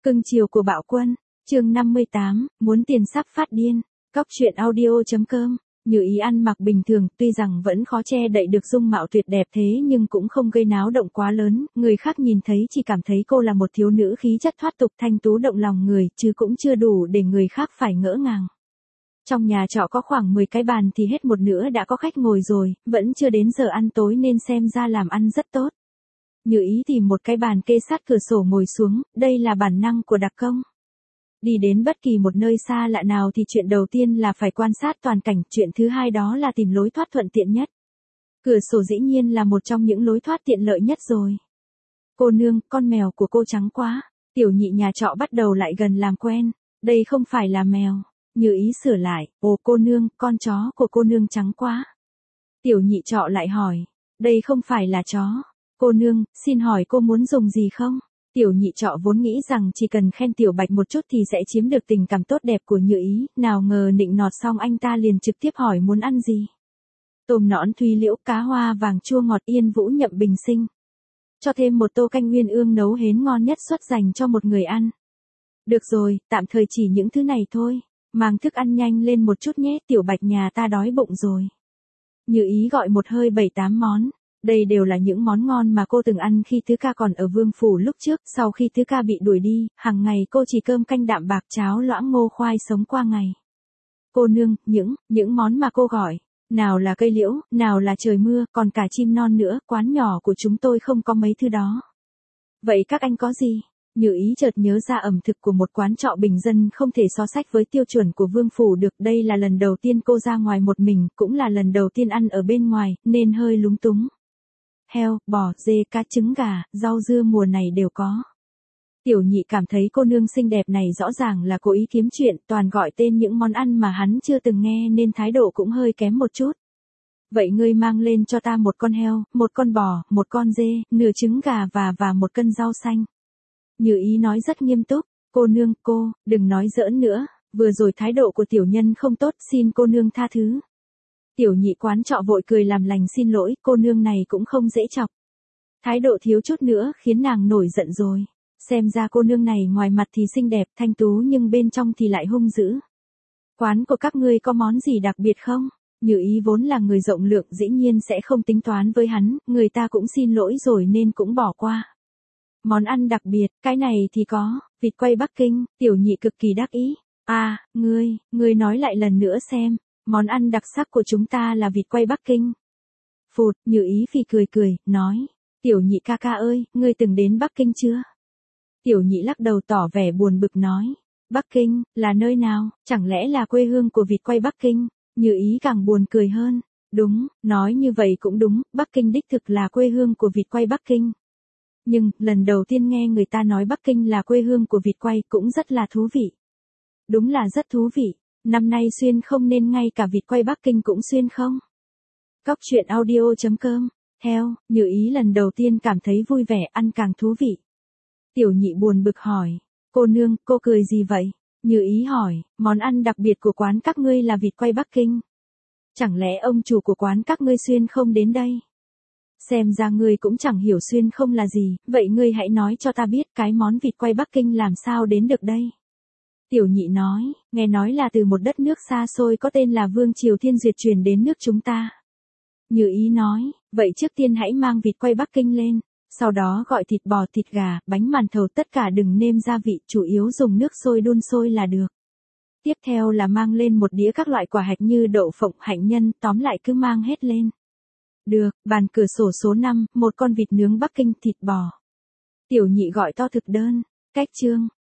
Cưng chiều của Bạo Quân, chương 58, muốn tiền sắp phát điên. Cóc truyện audio.com. Như Ý ăn mặc bình thường, tuy rằng vẫn khó che đậy được dung mạo tuyệt đẹp thế nhưng cũng không gây náo động quá lớn, người khác nhìn thấy chỉ cảm thấy cô là một thiếu nữ khí chất thoát tục thanh tú động lòng người, chứ cũng chưa đủ để người khác phải ngỡ ngàng. Trong nhà trọ có khoảng 10 cái bàn thì hết một nửa đã có khách ngồi rồi, vẫn chưa đến giờ ăn tối nên xem ra làm ăn rất tốt. Như Ý tìm một cái bàn kê sát cửa sổ ngồi xuống, đây là bản năng của đặc công. Đi đến bất kỳ một nơi xa lạ nào thì chuyện đầu tiên là phải quan sát toàn cảnh, chuyện thứ hai đó là tìm lối thoát thuận tiện nhất. Cửa sổ dĩ nhiên là một trong những lối thoát tiện lợi nhất rồi. Cô nương, con mèo của cô trắng quá. Tiểu nhị nhà trọ bắt đầu lại gần làm quen. Đây không phải là mèo. Như Ý sửa lại, ồ cô nương, con chó của cô nương trắng quá. Tiểu nhị trọ lại hỏi, đây không phải là chó. Cô nương, xin hỏi cô muốn dùng gì không? Tiểu nhị trọ vốn nghĩ rằng chỉ cần khen Tiểu Bạch một chút thì sẽ chiếm được tình cảm tốt đẹp của Như Ý, nào ngờ nịnh nọt xong anh ta liền trực tiếp hỏi muốn ăn gì. Tôm nõn thúy liễu, cá hoa vàng chua ngọt, yên vũ nhậm bình sinh. Cho thêm một tô canh uyên ương nấu hến ngon nhất xuất dành cho một người ăn. Được rồi, tạm thời chỉ những thứ này thôi. Mang thức ăn nhanh lên một chút nhé, Tiểu Bạch nhà ta đói bụng rồi. Như Ý gọi một hơi 7-8 món. Đây đều là những món ngon mà cô từng ăn khi Tứ Ca còn ở Vương Phủ lúc trước, sau khi Tứ Ca bị đuổi đi, hàng ngày cô chỉ cơm canh đạm bạc cháo loãng ngô khoai sống qua ngày. Cô nương, những món mà cô gọi, nào là cây liễu, nào là trời mưa, còn cả chim non nữa, quán nhỏ của chúng tôi không có mấy thứ đó. Vậy các anh có gì? Như Ý chợt nhớ ra ẩm thực của một quán trọ bình dân không thể so sánh với tiêu chuẩn của Vương Phủ được, đây là lần đầu tiên cô ra ngoài một mình, cũng là lần đầu tiên ăn ở bên ngoài, nên hơi lúng túng. Heo, bò, dê, cá, trứng gà, rau dưa mùa này đều có. Tiểu nhị cảm thấy cô nương xinh đẹp này rõ ràng là cố ý kiếm chuyện, toàn gọi tên những món ăn mà hắn chưa từng nghe nên thái độ cũng hơi kém một chút. Vậy ngươi mang lên cho ta một con heo, một con bò, một con dê, nửa trứng gà và một cân rau xanh. Như Ý nói rất nghiêm túc, cô nương, cô, đừng nói giỡn nữa, vừa rồi thái độ của tiểu nhân không tốt, xin cô nương tha thứ. Tiểu nhị quán trọ vội cười làm lành xin lỗi, cô nương này cũng không dễ chọc. Thái độ thiếu chút nữa khiến nàng nổi giận rồi. Xem ra cô nương này ngoài mặt thì xinh đẹp, thanh tú nhưng bên trong thì lại hung dữ. Quán của các ngươi có món gì đặc biệt không? Như Ý vốn là người rộng lượng dĩ nhiên sẽ không tính toán với hắn, người ta cũng xin lỗi rồi nên cũng bỏ qua. Món ăn đặc biệt, cái này thì có, vịt quay Bắc Kinh, tiểu nhị cực kỳ đắc ý. À, ngươi nói lại lần nữa xem. Món ăn đặc sắc của chúng ta là vịt quay Bắc Kinh. Phụt, Như Ý phì cười, nói. Tiểu nhị ca ca ơi, ngươi từng đến Bắc Kinh chưa? Tiểu nhị lắc đầu tỏ vẻ buồn bực nói. Bắc Kinh, là nơi nào, chẳng lẽ là quê hương của vịt quay Bắc Kinh? Như Ý càng buồn cười hơn. Đúng, nói như vậy cũng đúng, Bắc Kinh đích thực là quê hương của vịt quay Bắc Kinh. Nhưng, lần đầu tiên nghe người ta nói Bắc Kinh là quê hương của vịt quay cũng rất là thú vị. Đúng là rất thú vị. Năm nay xuyên không nên ngay cả vịt quay Bắc Kinh cũng xuyên không? Cóc truyện audio.com. Heo, Như Ý lần đầu tiên cảm thấy vui vẻ, ăn càng thú vị. Tiểu nhị buồn bực hỏi. Cô nương, cô cười gì vậy? Như Ý hỏi, món ăn đặc biệt của quán các ngươi là vịt quay Bắc Kinh. Chẳng lẽ ông chủ của quán các ngươi xuyên không đến đây? Xem ra ngươi cũng chẳng hiểu xuyên không là gì, vậy ngươi hãy nói cho ta biết cái món vịt quay Bắc Kinh làm sao đến được đây? Tiểu nhị nói, nghe nói là từ một đất nước xa xôi có tên là Vương Triều Thiên Duyệt truyền đến nước chúng ta. Như Ý nói, vậy trước tiên hãy mang vịt quay Bắc Kinh lên, sau đó gọi thịt bò, thịt gà, bánh màn thầu tất cả đừng nêm gia vị, chủ yếu dùng nước sôi đun sôi là được. Tiếp theo là mang lên một đĩa các loại quả hạch như đậu phộng, hạnh nhân, tóm lại cứ mang hết lên. Được, bàn cửa sổ số 5, một con vịt nướng Bắc Kinh, thịt bò. Tiểu nhị gọi to thực đơn, cách chương.